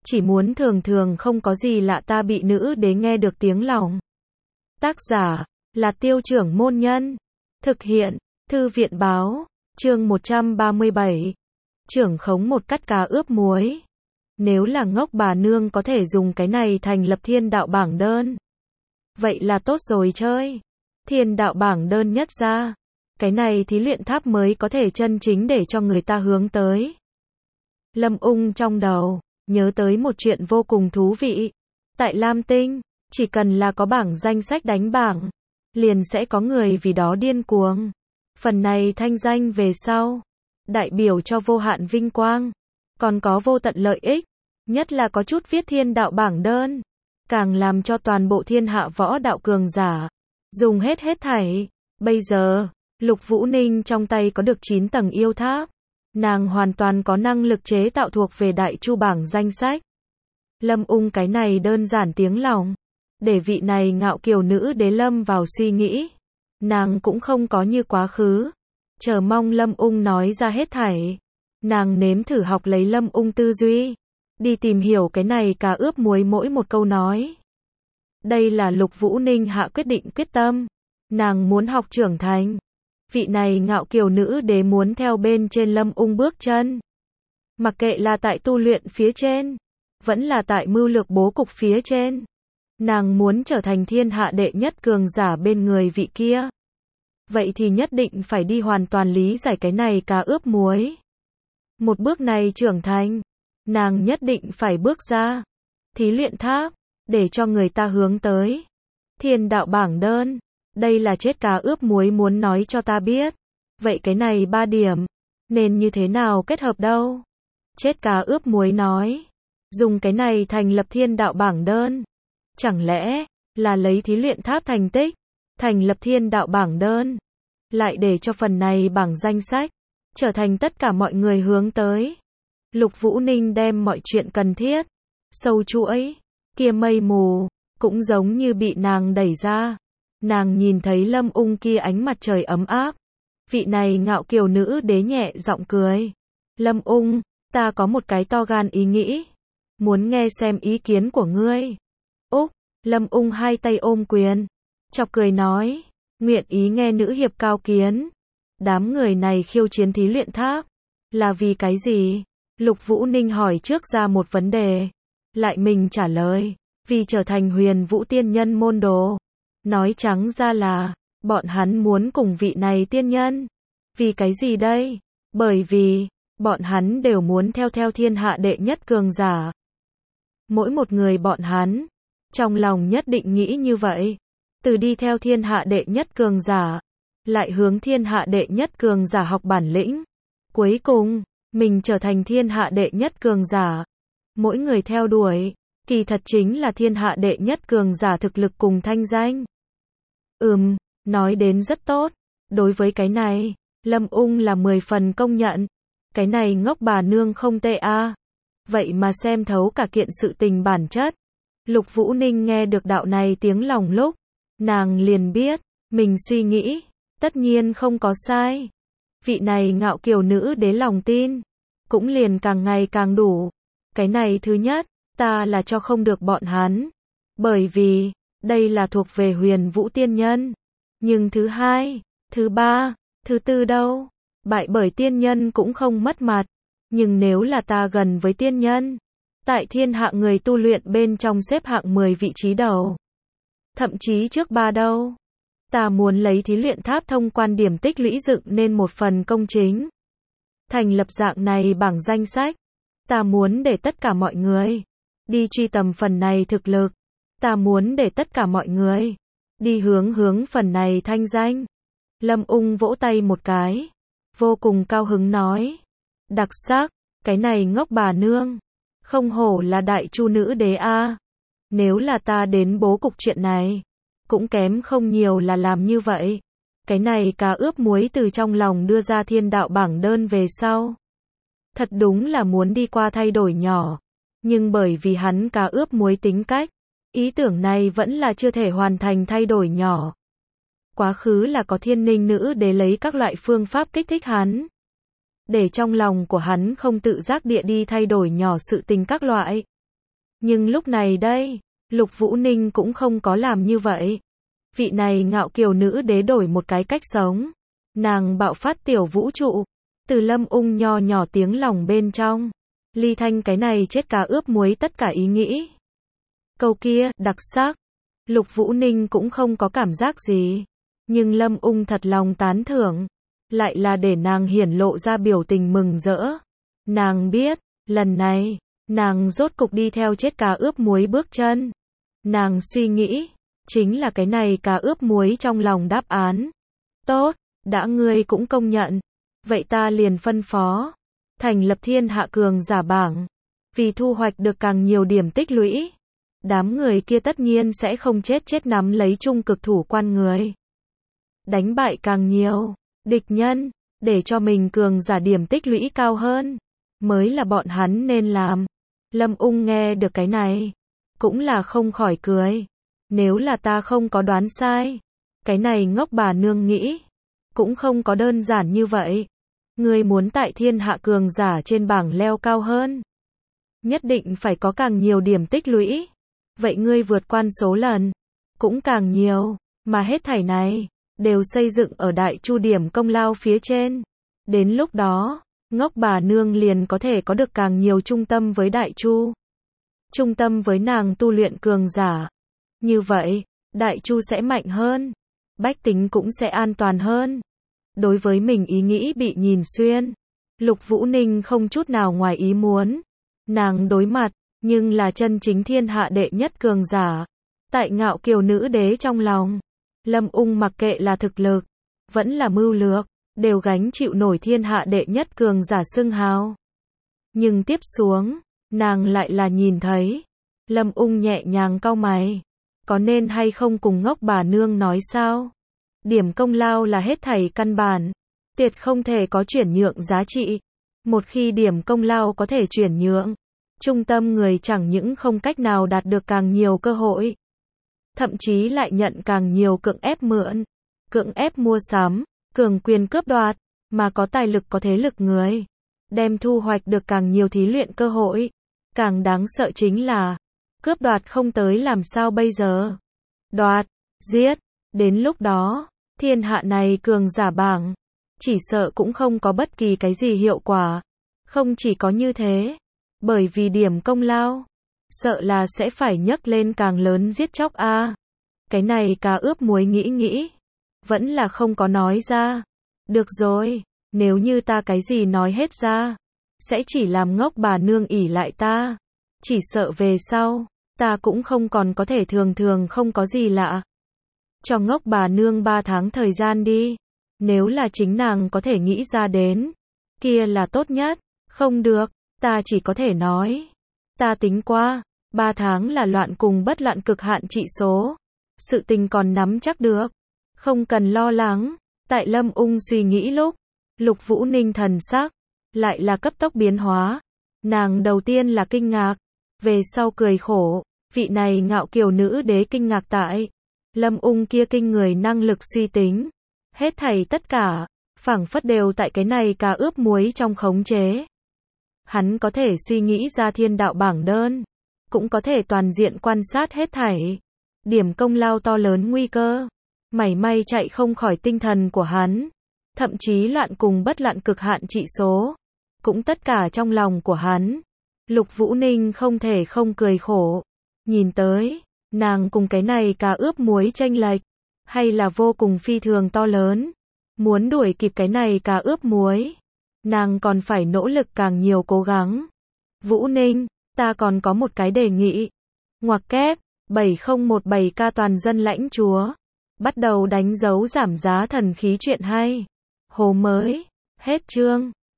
chỉ muốn thường thường không có gì lạ ta bị nữ đế nghe được tiếng lòng. Tác giả là Tiêu Trưởng Môn Nhân. Thực hiện Thư viện Báo. Chương 137. Trưởng khống một cắt cá ướp muối. Nếu là ngốc bà nương có thể dùng cái này thành lập thiên đạo bảng đơn. Vậy là tốt rồi chơi. Thiên đạo bảng đơn nhất ra. Cái này thí luyện tháp mới có thể chân chính để cho người ta hướng tới. Lâm Ung trong đầu nhớ tới một chuyện vô cùng thú vị. Tại Lam Tinh, chỉ cần là có bảng danh sách đánh bảng, liền sẽ có người vì đó điên cuồng. Phần này thanh danh về sau, đại biểu cho vô hạn vinh quang, còn có vô tận lợi ích, nhất là có chút viết thiên đạo bảng đơn, càng làm cho toàn bộ thiên hạ võ đạo cường giả dùng hết thảy. Bây giờ, Lục Vũ Ninh trong tay có được 9 tầng yêu tháp, nàng hoàn toàn có năng lực chế tạo thuộc về đại chu bảng danh sách. Lâm Ung cái này đơn giản tiếng lòng, để vị này ngạo kiều nữ đế lâm vào suy nghĩ. Nàng cũng không có như quá khứ chờ mong Lâm Ung nói ra hết thảy. Nàng nếm thử học lấy Lâm Ung tư duy, đi tìm hiểu cái này cá ướp muối mỗi một câu nói. Đây là Lục Vũ Ninh hạ quyết định quyết tâm. Nàng muốn học trưởng thành. Vị này ngạo kiều nữ đế muốn theo bên trên Lâm Ung bước chân. Mặc kệ là tại tu luyện phía trên, vẫn là tại mưu lược bố cục phía trên. Nàng muốn trở thành thiên hạ đệ nhất cường giả bên người vị kia. Vậy thì nhất định phải đi hoàn toàn lý giải cái này cá ướp muối. Một bước này trưởng thành, nàng nhất định phải bước ra thí luyện tháp, để cho người ta hướng tới thiên đạo bảng đơn. Đây là chết cá ướp muối muốn nói cho ta biết. Vậy cái này 3 điểm, nên như thế nào kết hợp đâu? Chết cá ướp muối nói, dùng cái này thành lập thiên đạo bảng đơn. Chẳng lẽ là lấy thí luyện tháp thành tích, thành lập thiên đạo bảng đơn, lại để cho phần này bảng danh sách trở thành tất cả mọi người hướng tới. Lục Vũ Ninh đem mọi chuyện cần thiết, sâu chuỗi, kia mây mù, cũng giống như bị nàng đẩy ra. Nàng nhìn thấy Lâm Ung kia ánh mặt trời ấm áp. Vị này ngạo kiều nữ đế nhẹ giọng cười. Lâm Ung, ta có một cái to gan ý nghĩ. Muốn nghe xem ý kiến của ngươi. Úc, Lâm Ung hai tay ôm quyền. Chọc cười nói. Nguyện ý nghe nữ hiệp cao kiến. Đám người này khiêu chiến thí luyện tháp. Là vì cái gì? Lục Vũ Ninh hỏi trước ra một vấn đề. Lại mình trả lời. Vì trở thành Huyền Vũ tiên nhân môn đồ. Nói trắng ra là, bọn hắn muốn cùng vị này tiên nhân. Vì cái gì đây? Bởi vì, bọn hắn đều muốn theo thiên hạ đệ nhất cường giả. Mỗi một người bọn hắn, trong lòng nhất định nghĩ như vậy. Từ đi theo thiên hạ đệ nhất cường giả, lại hướng thiên hạ đệ nhất cường giả học bản lĩnh. Cuối cùng, mình trở thành thiên hạ đệ nhất cường giả. Mỗi người theo đuổi, kỳ thật chính là thiên hạ đệ nhất cường giả thực lực cùng thanh danh. Nói đến rất tốt. Đối với cái này, Lâm Ung là 10 phần công nhận. Cái này ngốc bà nương không tệ a. Vậy mà xem thấu cả kiện sự tình bản chất. Lục Vũ Ninh nghe được đạo này tiếng lòng lúc, nàng liền biết, mình suy nghĩ, tất nhiên không có sai. Vị này ngạo kiều nữ đế lòng tin, cũng liền càng ngày càng đủ. Cái này thứ nhất, ta là cho không được bọn hắn. Bởi vì, đây là thuộc về Huyền Vũ tiên nhân. Nhưng thứ hai, thứ ba, thứ tư đâu? Bại bởi tiên nhân cũng không mất mặt. Nhưng nếu là ta gần với tiên nhân, tại thiên hạ người tu luyện bên trong xếp hạng 10 vị trí đầu, thậm chí trước 3 đâu. Ta muốn lấy thí luyện tháp thông quan điểm tích lũy dựng nên một phần công chính. Thành lập dạng này bảng danh sách. Ta muốn để tất cả mọi người đi truy tầm phần này thực lực. Ta muốn để tất cả mọi người đi hướng phần này thanh danh. Lâm Ung vỗ tay một cái, vô cùng cao hứng nói. Đặc sắc, cái này ngốc bà nương, không hổ là đại chu nữ đế a. Nếu là ta đến bố cục chuyện này, cũng kém không nhiều là làm như vậy. Cái này cá ướp muối từ trong lòng đưa ra thiên đạo bảng đơn về sau. Thật đúng là muốn đi qua thay đổi nhỏ. Nhưng bởi vì hắn cá ướp muối tính cách, ý tưởng này vẫn là chưa thể hoàn thành thay đổi nhỏ. Quá khứ là có thiên ninh nữ để lấy các loại phương pháp kích thích hắn. Để trong lòng của hắn không tự giác địa đi thay đổi nhỏ sự tình các loại. Nhưng lúc này đây, Lục Vũ Ninh cũng không có làm như vậy. Vị này ngạo kiều nữ đế đổi một cái cách sống. Nàng bạo phát tiểu vũ trụ. Từ Lâm Ung nho nhỏ tiếng lòng bên trong. Ly Thanh cái này chết cá ướp muối tất cả ý nghĩ. Câu kia, đặc sắc. Lục Vũ Ninh cũng không có cảm giác gì. Nhưng Lâm Ung thật lòng tán thưởng. Lại là để nàng hiển lộ ra biểu tình mừng rỡ. Nàng biết, lần này, nàng rốt cục đi theo chết cá ướp muối bước chân. Nàng suy nghĩ, chính là cái này cá ướp muối trong lòng đáp án. Tốt, đã ngươi cũng công nhận. Vậy ta liền phân phó. Thành lập thiên hạ cường giả bảng. Vì thu hoạch được càng nhiều điểm tích lũy. Đám người kia tất nhiên sẽ không chết nắm lấy trung cực thủ quan người. Đánh bại càng nhiều địch nhân, để cho mình cường giả điểm tích lũy cao hơn, mới là bọn hắn nên làm. Lâm Ung nghe được cái này, cũng là không khỏi cười. Nếu là ta không có đoán sai, cái này ngốc bà nương nghĩ, cũng không có đơn giản như vậy. Ngươi muốn tại thiên hạ cường giả trên bảng leo cao hơn, nhất định phải có càng nhiều điểm tích lũy. Vậy ngươi vượt qua số lần, cũng càng nhiều, mà hết thảy này, đều xây dựng ở đại chu điểm công lao phía trên. Đến lúc đó, ngốc bà nương liền có thể có được càng nhiều trung tâm với đại chu. Trung tâm với nàng tu luyện cường giả. Như vậy, đại chu sẽ mạnh hơn. Bách tính cũng sẽ an toàn hơn. Đối với mình ý nghĩ bị nhìn xuyên, Lục Vũ Ninh không chút nào ngoài ý muốn. Nàng đối mặt, nhưng là chân chính thiên hạ đệ nhất cường giả. Tại ngạo kiều nữ đế trong lòng, Lâm Ung mặc kệ là thực lực, vẫn là mưu lược, đều gánh chịu nổi thiên hạ đệ nhất cường giả xưng hào. Nhưng tiếp xuống, nàng lại là nhìn thấy, Lâm Ung nhẹ nhàng cau mày. Có nên hay không cùng ngốc bà nương nói sao? Điểm công lao là hết thảy căn bản, tuyệt không thể có chuyển nhượng giá trị. Một khi điểm công lao có thể chuyển nhượng, trung tâm người chẳng những không cách nào đạt được càng nhiều cơ hội, thậm chí lại nhận càng nhiều cưỡng ép mượn, cưỡng ép mua sắm, cường quyền cướp đoạt, mà có tài lực có thế lực người, đem thu hoạch được càng nhiều thí luyện cơ hội. Càng đáng sợ chính là, cướp đoạt không tới làm sao bây giờ? Đoạt, giết, đến lúc đó, thiên hạ này cường giả bảng, chỉ sợ cũng không có bất kỳ cái gì hiệu quả. Không chỉ có như thế, bởi vì điểm công lao, sợ là sẽ phải nhấc lên càng lớn giết chóc a. Cái này cá ướp muối nghĩ, vẫn là không có nói ra. Được rồi, nếu như ta cái gì nói hết ra, sẽ chỉ làm ngốc bà nương ỷ lại ta. Chỉ sợ về sau, ta cũng không còn có thể thường không có gì lạ. Cho ngốc bà nương 3 tháng thời gian đi. Nếu là chính nàng có thể nghĩ ra đến, kia là tốt nhất. Không được, ta chỉ có thể nói. Ta tính qua, 3 tháng là loạn cùng bất loạn cực hạn trị số. Sự tình còn nắm chắc được. Không cần lo lắng. Tại Lâm Ung suy nghĩ lúc, Lục Vũ Ninh thần sắc, lại là cấp tốc biến hóa. Nàng đầu tiên là kinh ngạc, về sau cười khổ. Vị này ngạo kiều nữ đế kinh ngạc tại Lâm Ung kia kinh người năng lực suy tính. Hết thảy tất cả, phảng phất đều tại cái này cá ướp muối trong khống chế. Hắn có thể suy nghĩ ra thiên đạo bảng đơn, cũng có thể toàn diện quan sát hết thảy. Điểm công lao to lớn nguy cơ, mảy may chạy không khỏi tinh thần của hắn. Thậm chí loạn cùng bất loạn cực hạn trị số, cũng tất cả trong lòng của hắn. Lục Vũ Ninh không thể không cười khổ. Nhìn tới, nàng cùng cái này cá ướp muối chênh lệch, hay là vô cùng phi thường to lớn. Muốn đuổi kịp cái này cá ướp muối, nàng còn phải nỗ lực càng nhiều cố gắng. Vũ Ninh, ta còn có một cái đề nghị. Ngoặc kép, 7017K toàn dân lãnh chúa. Bắt đầu đánh dấu giảm giá thần khí chuyện hay. Hồ mới. Hết chương.